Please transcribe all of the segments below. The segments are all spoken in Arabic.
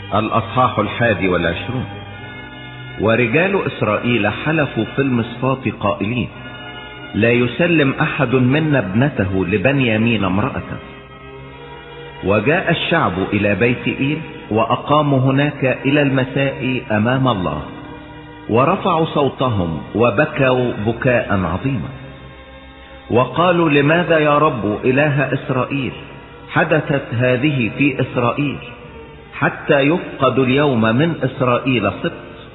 الأصحاح 21. ورجال إسرائيل حلفوا في المصفات قائلين: لا يسلم أحد منا ابنته لبنيامين امرأة. وجاء الشعب إلى بيت إيل وأقاموا هناك إلى المساء أمام الله، ورفعوا صوتهم وبكوا بكاء عظيما، وقالوا: لماذا يا رب إله إسرائيل حدثت هذه في إسرائيل، حتى يفقد اليوم من إسرائيل سبط؟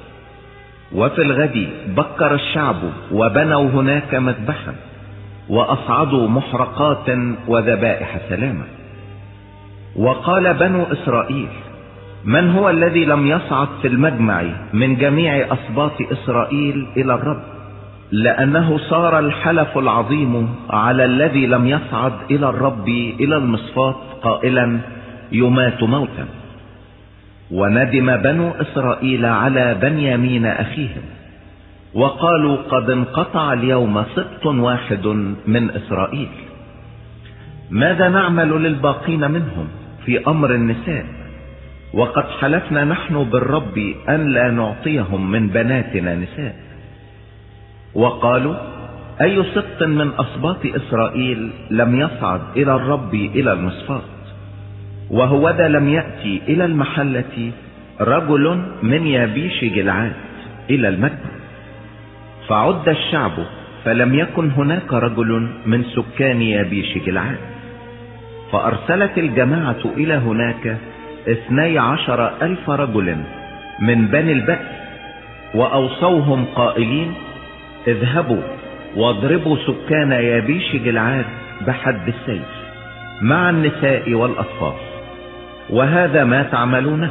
وفي الغد بكر الشعب وبنوا هناك مذبحا، وأصعدوا محرقات وذبائح سلامة. وقال بنو إسرائيل: من هو الذي لم يصعد في المجمع من جميع أسباط إسرائيل إلى الرب؟ لأنه صار الحلف العظيم على الذي لم يصعد إلى الرب إلى المصفات قائلا: يمات موتا. وندم بنو إسرائيل على بنيامين أخيهم، وقالوا: قد انقطع اليوم سبط واحد من إسرائيل. ماذا نعمل للباقين منهم في أمر النساء؟ وقد حلفنا نحن بالرب أن لا نعطيهم من بناتنا نساء. وقالوا: أي سبط من أسباط إسرائيل لم يصعد إلى الرب إلى المصفات؟ وهوذا لم يأتي إلى المحلة رجل من يابيش جلعاد إلى المجمع. فعد الشعب فلم يكن هناك رجل من سكان يابيش جلعاد. فأرسلت الجماعة إلى هناك 12,000 رجل من بني البأس، وأوصوهم قائلين: اذهبوا واضربوا سكان يابيش جلعاد بحد السيف مع النساء والأطفال. وهذا ما تعملونه: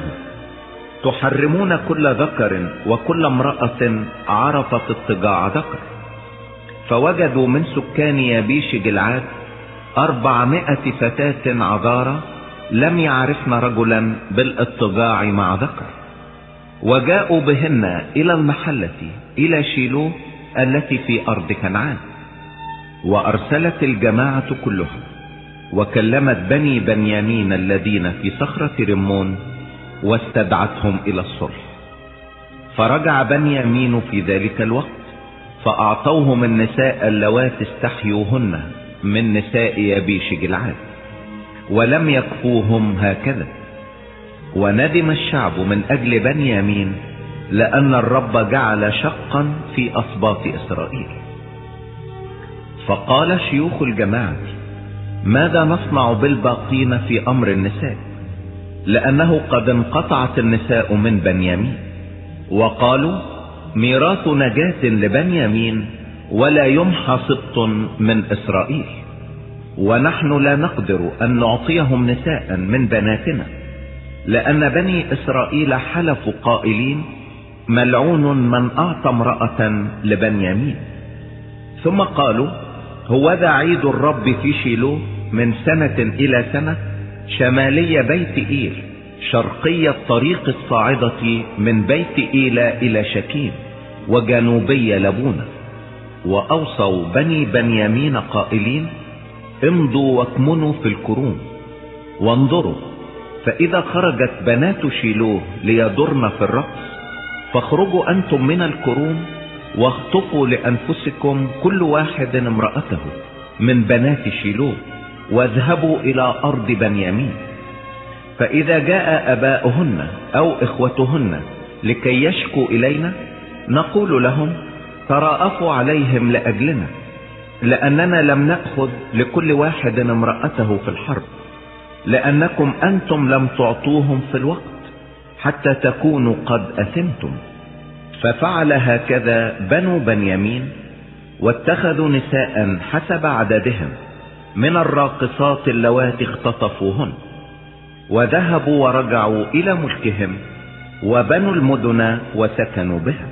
تحرمون كل ذكر وكل امرأة عرفت اضطجاع ذكر. فوجدوا من سكان يابيش جلعاد 400 فتاة عذارى لم يعرفن رجلا بالاضطجاع مع ذكر، وجاءوا بهن إلى المحلة إلى شيلوه التي في أرض كنعان. وأرسلت الجماعة كلها وكلمت بني بنيامين الذين في صخرة رمون واستدعتهم إلى الصلح. فرجع بنيامين في ذلك الوقت، فأعطوهم النساء اللواتي استحيوهن من نساء يابيش جلعاد، ولم يكفوهم هكذا. وندم الشعب من أجل بنيامين، لأن الرب جعل شقا في أسباط إسرائيل. فقال شيوخ الجماعة: ماذا نصنع بالباقين في أمر النساء؟ لأنه قد انقطعت النساء من بنيامين. وقالوا: ميراث نجاة لبنيامين، ولا يمحى سبط من إسرائيل، ونحن لا نقدر أن نعطيهم نساء من بناتنا، لأن بني إسرائيل حلفوا قائلين: ملعون من أعطى امرأة لبنيامين. ثم قالوا: هوذا عيد الرب في شيلوه من سنة إلى سنة، شمالي بيت إيل، شرقي الطريق الصاعدة من بيت إيلا إلى شكيم، وجنوبي لبونة. وأوصوا بني بنيامين قائلين: امضوا واكمنوا في الكروم، وانظروا، فإذا خرجت بنات شيلوه ليضرن في الرقص، فاخرجوا أنتم من الكروم واخطفوا لأنفسكم كل واحد امرأته من بنات شيلوه، واذهبوا إلى أرض بنيامين. فإذا جاء أباؤهن أو إخوتهن لكي يشكوا إلينا، نقول لهم: تراءفوا عليهم لأجلنا، لأننا لم نأخذ لكل واحد امرأته في الحرب، لأنكم أنتم لم تعطوهم في الوقت حتى تكونوا قد أثمتم. ففعل هكذا بنو بنيامين، واتخذوا نساء حسب عددهم من الراقصات اللواتي اختطفوهن، وذهبوا ورجعوا إلى ملكهم، وبنوا المدن وسكنوا بها.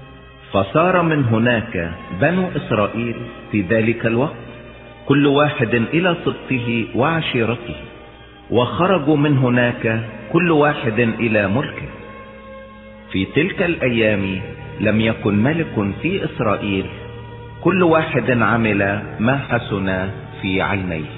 فصار من هناك بنو إسرائيل في ذلك الوقت كل واحد إلى سبطه وعشيرته، وخرجوا من هناك كل واحد إلى ملكه. في تلك الأيام لم يكن ملك في إسرائيل، كل واحد عمل ما حسن في عينيه.